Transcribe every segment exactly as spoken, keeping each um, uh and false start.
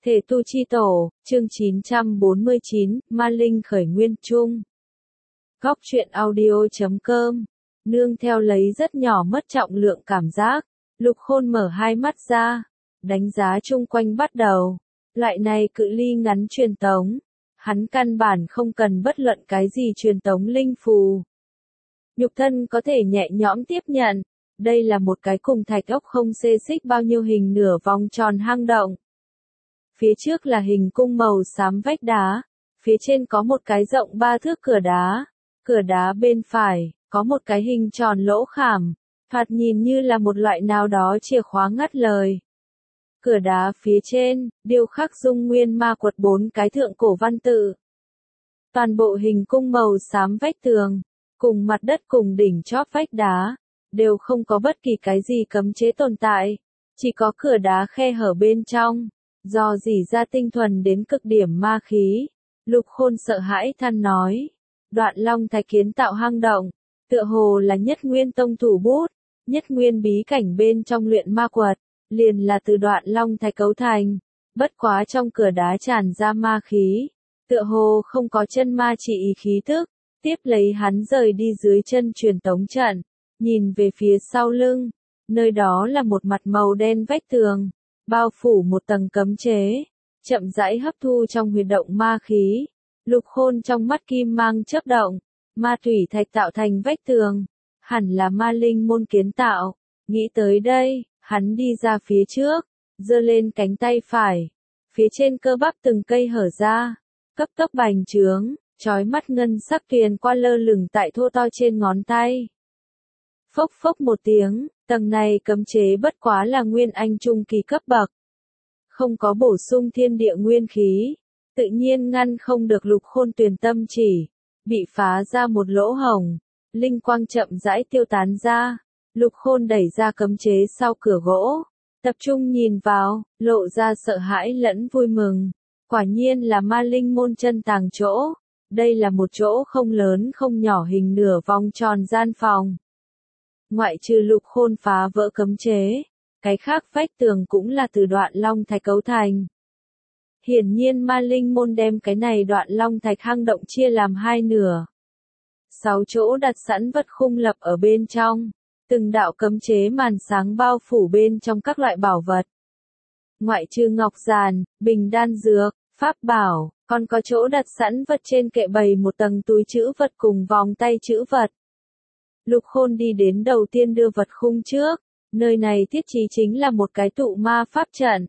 Thể tu chi tổ, chương chín trăm bốn mươi chín, Ma Linh khởi nguyên chung. Góc truyện audio.com. Nương theo lấy rất nhỏ mất trọng lượng cảm giác, Lục Khôn mở hai mắt ra, đánh giá chung quanh bắt đầu. Loại này cự ly ngắn truyền tống, hắn căn bản không cần bất luận cái gì truyền tống linh phù. Nhục thân có thể nhẹ nhõm tiếp nhận, đây là một cái cùng thạch ốc không xê xích bao nhiêu hình nửa vòng tròn hang động. Phía trước là hình cung màu xám vách đá, phía trên có một cái rộng ba thước cửa đá, cửa đá bên phải, có một cái hình tròn lỗ khảm, thoạt nhìn như là một loại nào đó chìa khóa ngắt lời. Cửa đá phía trên, điêu khắc dung nguyên ma quật bốn cái thượng cổ văn tự. Toàn bộ hình cung màu xám vách tường, cùng mặt đất cùng đỉnh chóp vách đá, đều không có bất kỳ cái gì cấm chế tồn tại, chỉ có cửa đá khe hở bên trong. Do dỉ ra tinh thuần đến cực điểm ma khí, Lục Khôn sợ hãi than nói. Đoạn Long Thạch kiến tạo hang động, tựa hồ là Nhất Nguyên Tông thủ bút, Nhất Nguyên bí cảnh bên trong luyện ma quật, liền là từ Đoạn Long Thạch cấu thành, bất quá trong cửa đá tràn ra ma khí, tựa hồ không có chân ma trị ý khí tức, tiếp lấy hắn rời đi dưới chân truyền tống trận, nhìn về phía sau lưng, nơi đó là một mặt màu đen vách tường. Bao phủ một tầng cấm chế, chậm rãi hấp thu trong huyệt động ma khí. Lục Khôn trong mắt kim mang chớp động, ma thủy thạch tạo thành vách tường, hẳn là ma linh môn kiến tạo. Nghĩ tới đây, hắn đi ra phía trước, giơ lên cánh tay phải, phía trên cơ bắp từng cây hở ra, cấp tốc bành trướng, chói mắt ngân sắc tuyền qua lơ lửng tại thô to trên ngón tay. Phốc phốc một tiếng, tầng này cấm chế bất quá là nguyên anh trung kỳ cấp bậc. Không có bổ sung thiên địa nguyên khí, tự nhiên ngăn không được Lục Khôn tuyền tâm chỉ, bị phá ra một lỗ hổng, linh quang chậm rãi tiêu tán ra. Lục Khôn đẩy ra cấm chế sau cửa gỗ, tập trung nhìn vào, lộ ra sợ hãi lẫn vui mừng. Quả nhiên là ma linh môn chân tàng chỗ, đây là một chỗ không lớn không nhỏ hình nửa vòng tròn gian phòng. Ngoại trừ Lục Khôn phá vỡ cấm chế, cái khác vách tường cũng là từ Đoạn Long Thạch cấu thành. Hiển nhiên ma linh môn đem cái này Đoạn Long Thạch hang động chia làm hai nửa. Sáu chỗ đặt sẵn vật khung lập ở bên trong, từng đạo cấm chế màn sáng bao phủ bên trong các loại bảo vật. Ngoại trừ ngọc giàn, bình đan dược, pháp bảo, còn có chỗ đặt sẵn vật trên kệ bày một tầng túi trữ vật cùng vòng tay trữ vật. Lục Khôn đi đến đầu tiên đưa vật khung trước, nơi này thiết trí chính là một cái tụ ma pháp trận.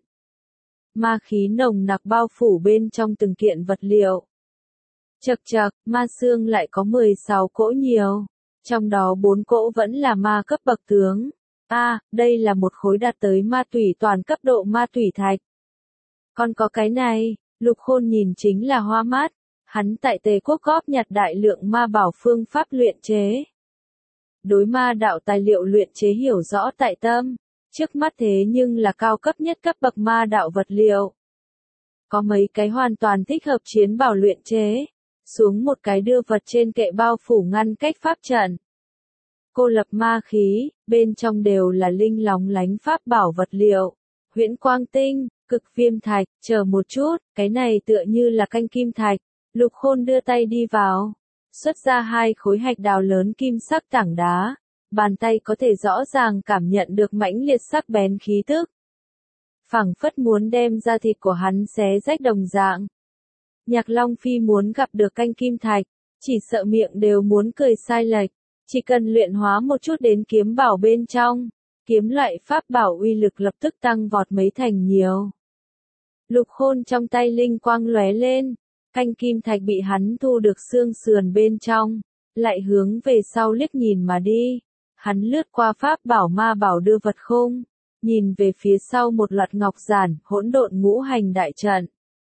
Ma khí nồng nặc bao phủ bên trong từng kiện vật liệu. Chậc chậc, ma xương lại có mười sáu cỗ nhiều, trong đó bốn cỗ vẫn là ma cấp bậc tướng. A, à, đây là một khối đạt tới ma tủy toàn cấp độ ma tủy thạch. Còn có cái này, Lục Khôn nhìn chính là hoa mắt, hắn tại Tề Quốc góp nhặt đại lượng ma bảo phương pháp luyện chế. Đối ma đạo tài liệu luyện chế hiểu rõ tại tâm, trước mắt thế nhưng là cao cấp nhất cấp bậc ma đạo vật liệu. Có mấy cái hoàn toàn thích hợp chiến bảo luyện chế, xuống một cái đưa vật trên kệ bao phủ ngăn cách pháp trận. Cô lập ma khí, bên trong đều là linh lóng lánh pháp bảo vật liệu, huyễn quang tinh, cực viêm thạch, chờ một chút, cái này tựa như là canh kim thạch. Lục Khôn đưa tay đi vào, xuất ra hai khối hạch đào lớn kim sắc tảng đá, bàn tay có thể rõ ràng cảm nhận được mãnh liệt sắc bén khí tức. Phảng phất muốn đem da thịt của hắn xé rách đồng dạng. Nhạc Long Phi muốn gặp được canh kim thạch, chỉ sợ miệng đều muốn cười sai lệch, chỉ cần luyện hóa một chút đến kiếm bảo bên trong, kiếm loại pháp bảo uy lực lập tức tăng vọt mấy thành nhiều. Lục Khôn trong tay linh quang lóe lên. Canh kim thạch bị hắn thu được xương sườn bên trong, lại hướng về sau liếc nhìn mà đi. Hắn lướt qua pháp bảo ma bảo đưa vật khung, nhìn về phía sau một loạt ngọc giản, hỗn độn ngũ hành đại trận.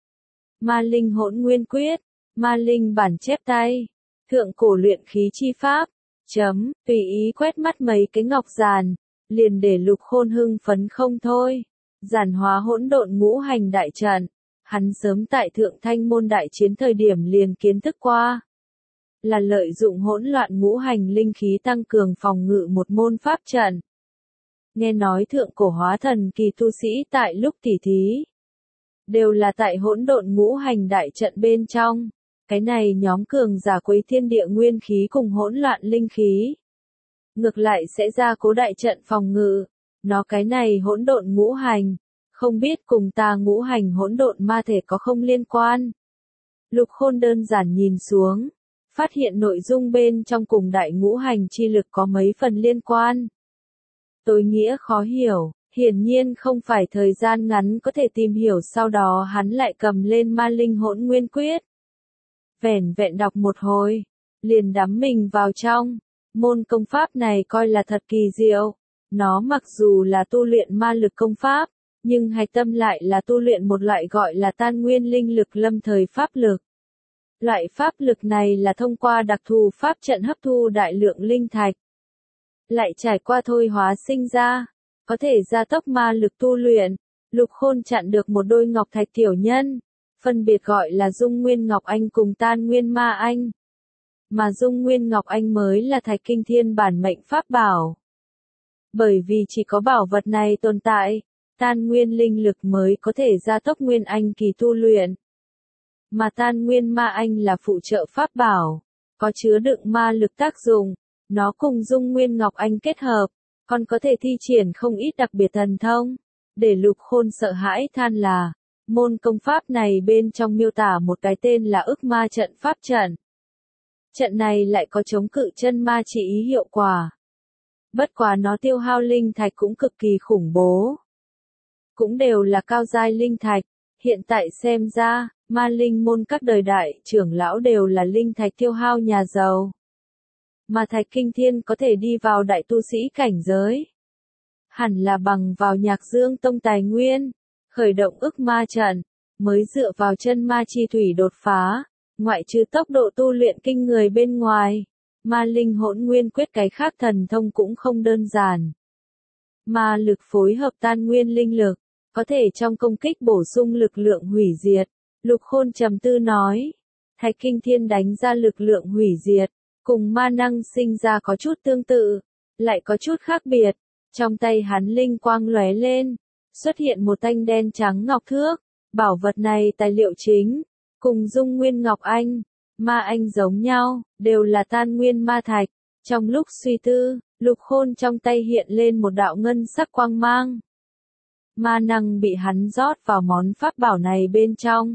Ma linh hỗn nguyên quyết, ma linh bản chép tay, thượng cổ luyện khí chi pháp, chấm, tùy ý quét mắt mấy cái ngọc giản, liền để Lục Khôn hưng phấn không thôi. Giản hóa hỗn độn ngũ hành đại trận. Hắn sớm tại Thượng Thanh môn đại chiến thời điểm liền kiến thức qua. Là lợi dụng hỗn loạn ngũ hành linh khí tăng cường phòng ngự một môn pháp trận. Nghe nói thượng cổ hóa thần kỳ tu sĩ tại lúc tỉ thí. đều là tại hỗn độn ngũ hành đại trận bên trong. Cái này nhóm cường giả quấy thiên địa nguyên khí cùng hỗn loạn linh khí. Ngược lại sẽ ra cố đại trận phòng ngự. Nó cái này hỗn độn ngũ hành, không biết cùng ta ngũ hành hỗn độn ma thể có không liên quan. Lục Khôn đơn giản nhìn xuống, phát hiện nội dung bên trong cùng đại ngũ hành chi lực có mấy phần liên quan. Tối nghĩa khó hiểu, hiển nhiên không phải thời gian ngắn có thể tìm hiểu, sau đó hắn lại cầm lên Ma Linh Hỗn Nguyên Quyết. Vẻn vẹn đọc một hồi, liền đắm mình vào trong. Môn công pháp này coi là thật kỳ diệu. Nó mặc dù là tu luyện ma lực công pháp, nhưng hạch tâm lại là tu luyện một loại gọi là tan nguyên linh lực lâm thời pháp lực. Loại pháp lực này là thông qua đặc thù pháp trận hấp thu đại lượng linh thạch, lại trải qua thôi hóa sinh ra, có thể gia tốc ma lực tu luyện. Lục Khôn chặn được một đôi ngọc thạch tiểu nhân, phân biệt gọi là Dung Nguyên Ngọc Anh cùng Tan Nguyên Ma Anh. Mà Dung Nguyên Ngọc Anh mới là Thạch Kinh Thiên bản mệnh pháp bảo. Bởi vì chỉ có bảo vật này tồn tại, Tan Nguyên linh lực mới có thể gia tốc Nguyên Anh kỳ tu luyện. Mà Tan Nguyên Ma Anh là phụ trợ pháp bảo, có chứa đựng ma lực tác dụng. Nó cùng Dung Nguyên Ngọc Anh kết hợp, còn có thể thi triển không ít đặc biệt thần thông. Để Lục Khôn sợ hãi than là, môn công pháp này bên trong miêu tả một cái tên là ức ma trận pháp trận. Trận này lại có chống cự chân ma chỉ ý hiệu quả. Bất quá nó tiêu hao linh thạch cũng cực kỳ khủng bố. Cũng đều là cao giai linh thạch, hiện tại xem ra, ma linh môn các đời đại trưởng lão đều là linh thạch tiêu hao nhà giàu. Mà Thạch Kinh Thiên có thể đi vào đại tu sĩ cảnh giới. Hẳn là bằng vào Nhạc Dương Tông tài nguyên, khởi động ức ma trận, mới dựa vào chân ma chi thủy đột phá, ngoại trừ tốc độ tu luyện kinh người bên ngoài. Ma Linh Hỗn Nguyên Quyết cái khác thần thông cũng không đơn giản. Ma lực phối hợp tan nguyên linh lực, có thể trong công kích bổ sung lực lượng hủy diệt. Lục Khôn trầm tư nói, Thạch Kinh Thiên đánh ra lực lượng hủy diệt, cùng ma năng sinh ra có chút tương tự, lại có chút khác biệt. Trong tay hắn linh quang lóe lên, xuất hiện một thanh đen trắng ngọc thước. Bảo vật này tài liệu chính, cùng Dung Nguyên Ngọc Anh, Ma Anh giống nhau, đều là tan nguyên ma thạch. Trong lúc suy tư, Lục Khôn trong tay hiện lên một đạo ngân sắc quang mang. Ma năng bị hắn rót vào món pháp bảo này bên trong.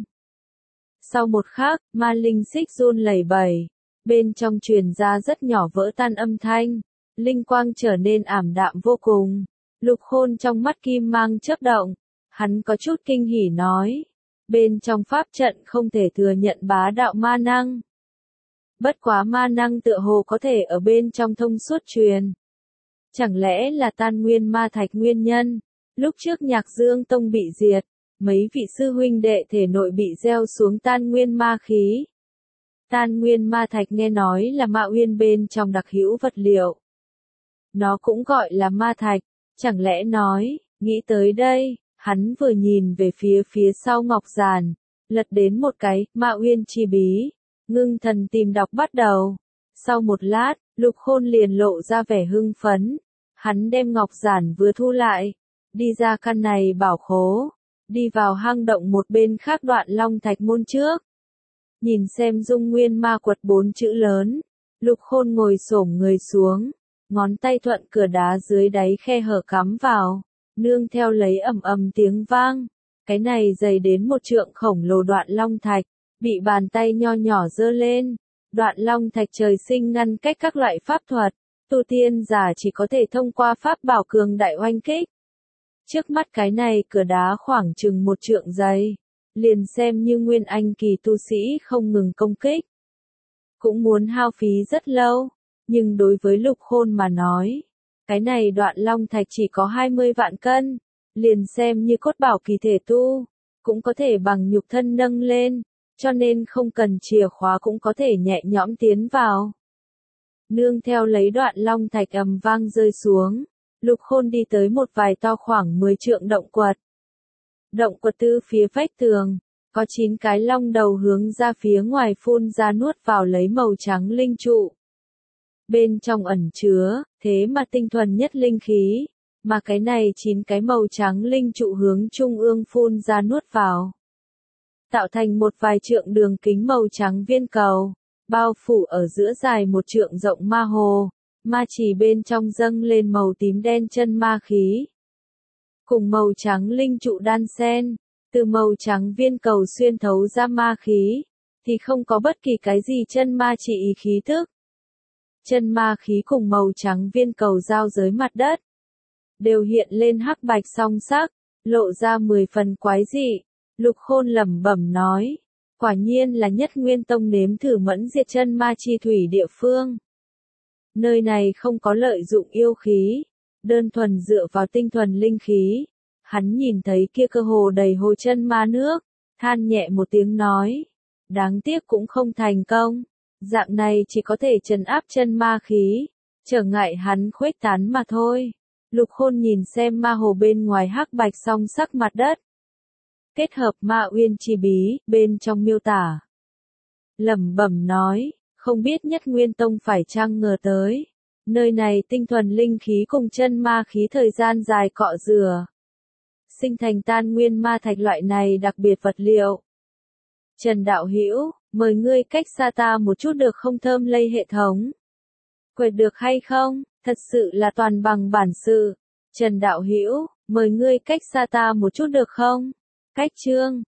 Sau một khắc, ma linh xích run lẩy bẩy, bên trong truyền ra rất nhỏ vỡ tan âm thanh, linh quang trở nên ảm đạm vô cùng. Lục Khôn trong mắt kim mang chớp động, hắn có chút kinh hỉ nói, bên trong pháp trận không thể thừa nhận bá đạo ma năng. Bất quá ma năng tựa hồ có thể ở bên trong thông suốt truyền. Chẳng lẽ là tan nguyên ma thạch nguyên nhân? Lúc trước Nhạc Dương Tông bị diệt, mấy vị sư huynh đệ thể nội bị gieo xuống tan nguyên ma khí. Tan nguyên ma thạch nghe nói là ma uyên bên trong đặc hữu vật liệu. Nó cũng gọi là ma thạch, chẳng lẽ nói, nghĩ tới đây, hắn vừa nhìn về phía phía sau ngọc giàn, lật đến một cái, ma uyên chi bí, ngưng thần tìm đọc bắt đầu. Sau một lát, Lục Khôn liền lộ ra vẻ hưng phấn, hắn đem ngọc giản vừa thu lại, đi ra căn này bảo khố, đi vào hang động một bên khác Đoạn Long Thạch môn trước. Nhìn xem Dung Nguyên Ma Quật bốn chữ lớn, Lục Khôn ngồi xổm người xuống, ngón tay thuận cửa đá dưới đáy khe hở cắm vào, nương theo lấy ầm ầm tiếng vang, cái này dày đến một trượng khổng lồ Đoạn Long Thạch, bị bàn tay nho nhỏ giơ lên. Đoạn Long Thạch trời sinh ngăn cách các loại pháp thuật, tu tiên giả chỉ có thể thông qua pháp bảo cường đại oanh kích. Trước mắt cái này cửa đá khoảng chừng một trượng dày, liền xem như nguyên anh kỳ tu sĩ không ngừng công kích. Cũng muốn hao phí rất lâu, nhưng đối với Lục Khôn mà nói, cái này Đoạn Long Thạch chỉ có hai mươi vạn cân, liền xem như cốt bảo kỳ thể tu, cũng có thể bằng nhục thân nâng lên, cho nên không cần chìa khóa cũng có thể nhẹ nhõm tiến vào. Nương theo lấy Đoạn Long Thạch ầm vang rơi xuống, Lục Khôn đi tới một vài to khoảng mười trượng động quật. Động quật tư phía vách tường, có chín cái long đầu hướng ra phía ngoài phun ra nuốt vào lấy màu trắng linh trụ. Bên trong ẩn chứa, thế mà tinh thuần nhất linh khí, mà cái này chín cái màu trắng linh trụ hướng trung ương phun ra nuốt vào, tạo thành một vài trượng đường kính màu trắng viên cầu, bao phủ ở giữa dài một trượng rộng ma hồ, ma chỉ bên trong dâng lên màu tím đen chân ma khí. Cùng màu trắng linh trụ đan xen, từ màu trắng viên cầu xuyên thấu ra ma khí, thì không có bất kỳ cái gì chân ma chỉ ý khí thức. Chân ma khí cùng màu trắng viên cầu giao giới mặt đất, đều hiện lên hắc bạch song sắc, lộ ra mười phần quái dị. Lục Khôn lẩm bẩm nói, quả nhiên là Nhất Nguyên Tông nếm thử mẫn diệt chân ma chi thủy địa phương. Nơi này không có lợi dụng yêu khí, đơn thuần dựa vào tinh thuần linh khí. Hắn nhìn thấy kia cơ hồ đầy hồ chân ma nước, than nhẹ một tiếng nói, đáng tiếc cũng không thành công, dạng này chỉ có thể trấn áp chân ma khí, trở ngại hắn khuếch tán mà thôi. Lục Khôn nhìn xem ma hồ bên ngoài hắc bạch song sắc mặt đất, kết hợp ma uyên chi bí, bên trong miêu tả. Lẩm bẩm nói, không biết Nhất Nguyên Tông phải chăng ngờ tới, nơi này tinh thuần linh khí cùng chân ma khí thời gian dài cọ rửa, sinh thành tan nguyên ma thạch loại này đặc biệt vật liệu. Trần đạo hữu, mời ngươi cách xa ta một chút được không? Thơm lây hệ thống. Quệt được hay không? Thật sự là toàn bằng bản sự. Trần đạo hữu, mời ngươi cách xa ta một chút được không? Cách chương